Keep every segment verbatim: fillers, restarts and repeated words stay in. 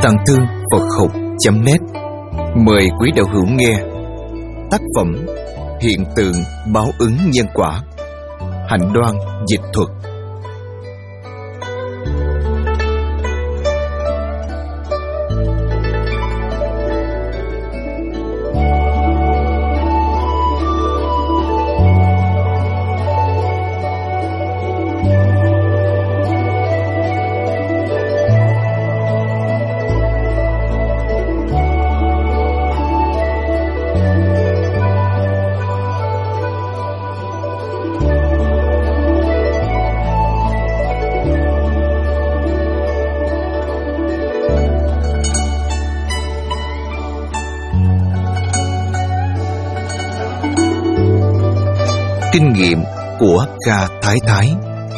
Tàng Thư Phật Học chấm net mời quý đạo hữu nghe tác phẩm Hiện tượng báo ứng nhân quả, Hạnh Đoan dịch thuật. Kinh nghiệm của Kha Thái Thái.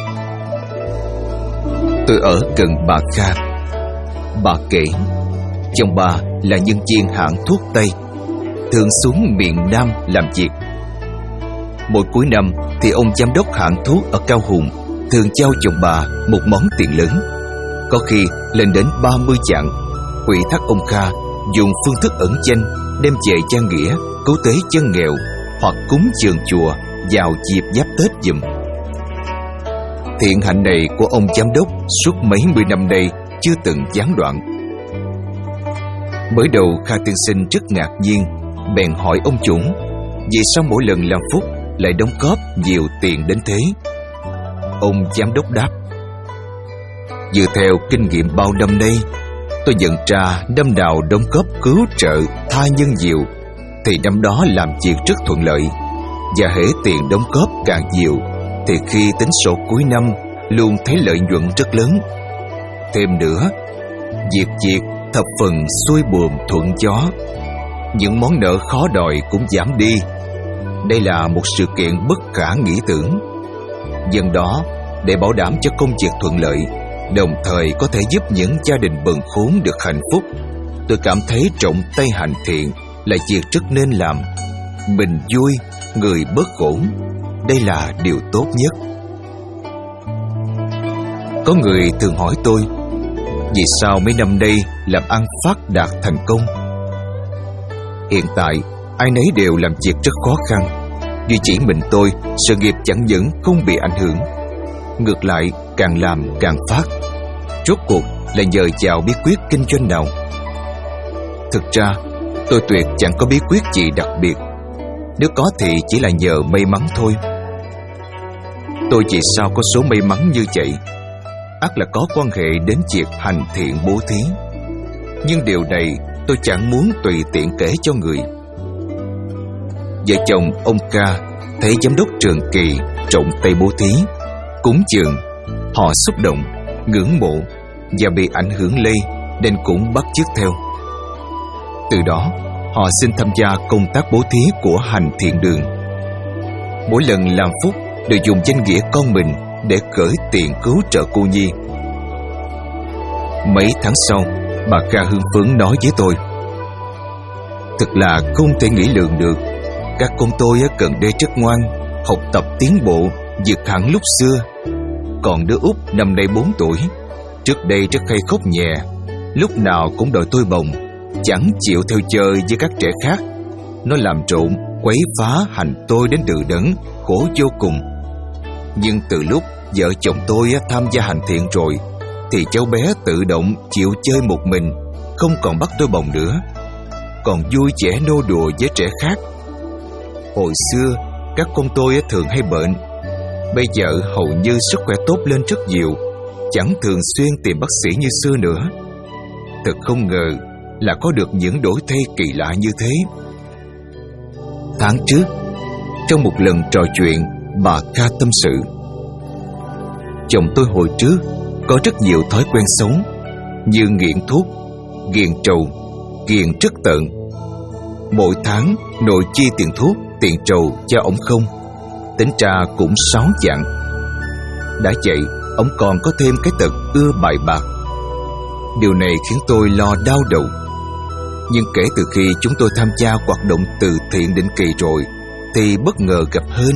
Tôi ở gần bà Kha. Bà kể chồng bà là nhân viên hãng thuốc Tây, thường xuống miền Nam làm việc. Mỗi cuối năm thì ông giám đốc hãng thuốc ở Cao Hùng thường trao chồng bà một món tiền lớn, có khi lên đến ba mươi vạn, ủy thác ông Kha dùng phương thức ẩn danh đem về gia nghĩa, cứu tế dân nghèo hoặc cúng dường chùa vào dịp giáp Tết giùm. Thiện hạnh này của ông giám đốc suốt mấy mươi năm nay chưa từng gián đoạn. Mới đầu Kha tiên sinh rất ngạc nhiên, bèn hỏi ông chủ vì sao mỗi lần làm phúc lại đóng góp nhiều tiền đến thế. Ông giám đốc đáp: dựa theo kinh nghiệm bao năm nay, tôi nhận ra năm nào đóng góp cứu trợ tha nhân nhiều thì năm đó làm việc rất thuận lợi, và hễ tiền đóng góp càng nhiều thì khi tính sổ cuối năm luôn thấy lợi nhuận rất lớn. Thêm nữa, việc việc thập phần xuôi buồm thuận gió, những món nợ khó đòi cũng giảm đi. Đây là một sự kiện bất khả nghĩ tưởng. Dân đó, để bảo đảm cho công việc thuận lợi, đồng thời có thể giúp những gia đình bần khốn được hạnh phúc, tôi cảm thấy trọng tay hành thiện là việc rất nên làm. Mình vui, người bớt khổ, đây là điều tốt nhất. Có người thường hỏi tôi, vì sao mấy năm nay làm ăn phát đạt thành công? Hiện tại, ai nấy đều làm việc rất khó khăn, duy chỉ mình tôi, sự nghiệp chẳng những không bị ảnh hưởng, ngược lại càng làm càng phát. Rốt cuộc là nhờ vào bí quyết kinh doanh nào? Thực ra, tôi tuyệt chẳng có bí quyết gì đặc biệt. Nếu có thì chỉ là nhờ may mắn thôi. Tôi vì sao có số may mắn như vậy? Ắt là có quan hệ đến việc hành thiện bố thí. Nhưng điều này tôi chẳng muốn tùy tiện kể cho người. Vợ chồng ông Ca thấy giám đốc Trường Kỳ trọng tay bố thí, cúng dường, họ xúc động, ngưỡng mộ và bị ảnh hưởng lây, nên cũng bắt chước theo. Từ đó họ xin tham gia công tác bố thí của hành thiện đường. Mỗi lần làm phúc đều dùng danh nghĩa con mình để gửi tiền cứu trợ cô nhi. Mấy tháng sau, bà Kha hưng phấn nói với tôi: thật là không thể nghĩ lượng được. Các con tôi gần đây rất ngoan, học tập tiến bộ vượt hẳn lúc xưa. Còn đứa út năm nay bốn tuổi, trước đây rất hay khóc nhè, lúc nào cũng đòi tôi bồng, chẳng chịu theo chơi với các trẻ khác. Nó làm trộm, quấy phá hành tôi đến đừ đẫn, khổ vô cùng. Nhưng từ lúc vợ chồng tôi tham gia hành thiện rồi thì cháu bé tự động chịu chơi một mình, không còn bắt tôi bồng nữa, còn vui vẻ nô đùa với trẻ khác. Hồi xưa các con tôi thường hay bệnh, bây giờ hầu như sức khỏe tốt lên rất nhiều, chẳng thường xuyên tìm bác sĩ như xưa nữa. Thật không ngờ là có được những đổi thay kỳ lạ như thế. Tháng trước, trong một lần trò chuyện, bà Kha tâm sự: chồng tôi hồi trước có rất nhiều thói quen xấu, như nghiện thuốc, ghiền trầu, ghiền rất tợn. Mỗi tháng nội chi tiền thuốc, tiền trầu cho ổng không, tính ra cũng sáu vạn. Đã vậy, ổng còn có thêm cái tật ưa bài bạc. Điều này khiến tôi lo đau đầu. Nhưng kể từ khi chúng tôi tham gia hoạt động từ thiện định kỳ rồi thì bất ngờ gặp hơn.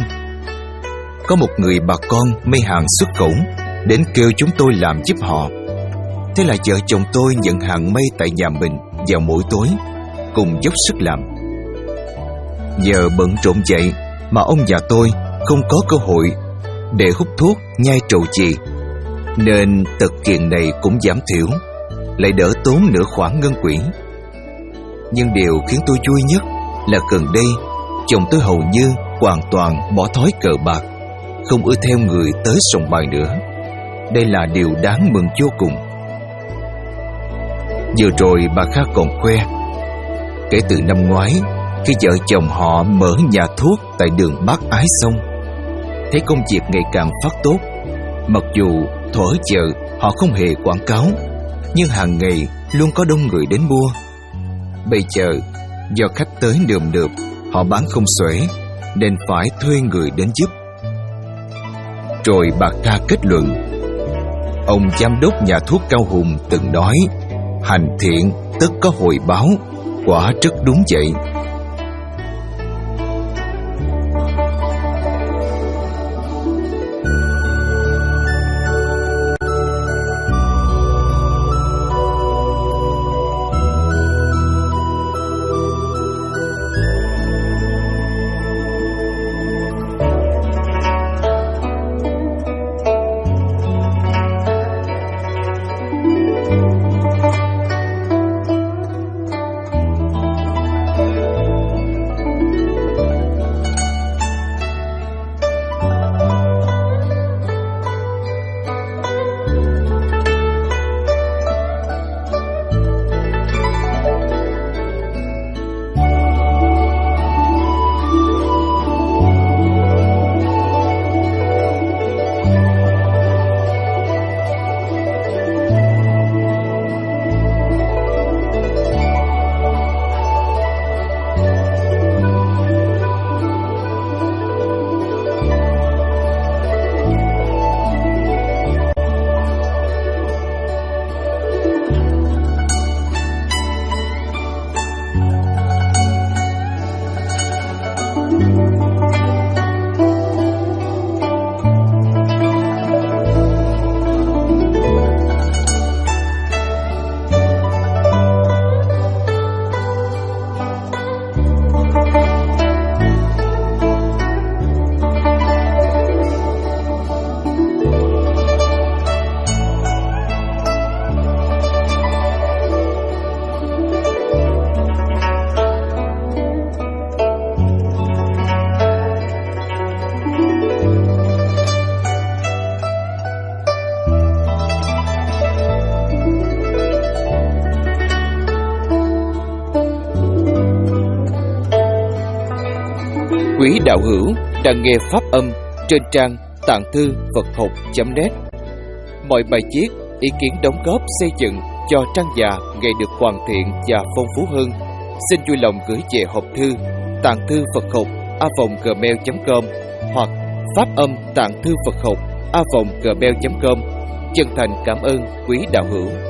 Có một người bà con may hàng xuất khẩu đến kêu chúng tôi làm giúp họ. Thế là vợ chồng tôi nhận hàng mây tại nhà mình vào mỗi tối, cùng dốc sức làm. Giờ bận rộn vậy mà ông già tôi không có cơ hội để hút thuốc, nhai trầu chì, nên tật kiền này cũng giảm thiểu, lại đỡ tốn nửa khoản ngân quỹ. Nhưng điều khiến tôi vui nhất là gần đây chồng tôi hầu như hoàn toàn bỏ thói cờ bạc, không ưa theo người tới sòng bài nữa. Đây là điều đáng mừng vô cùng. Vừa rồi bà Kha còn khoe, kể từ năm ngoái, khi vợ chồng họ mở nhà thuốc tại đường Bác Ái xong, thấy công việc ngày càng phát tốt. Mặc dù thuở giờ họ không hề quảng cáo, nhưng hàng ngày luôn có đông người đến mua. Bây giờ do khách tới nườm nượp, họ bán không xuể, nên phải thuê người đến giúp. Rồi bà Kha kết luận, ông giám đốc nhà thuốc Cao Hùng từng nói, hành thiện tất có hồi báo. Quả rất đúng vậy. Quý đạo hữu đang nghe pháp âm trên trang tạng thư Phật học chấm net. Mọi bài viết, ý kiến đóng góp xây dựng cho trang già ngày được hoàn thiện và phong phú hơn, xin vui lòng gửi về hộp thư tạng thư Phật học a vòng gmail chấm com hoặc pháp âm tạng thư Phật học a vòng gmail chấm com. Chân thành cảm ơn quý đạo hữu.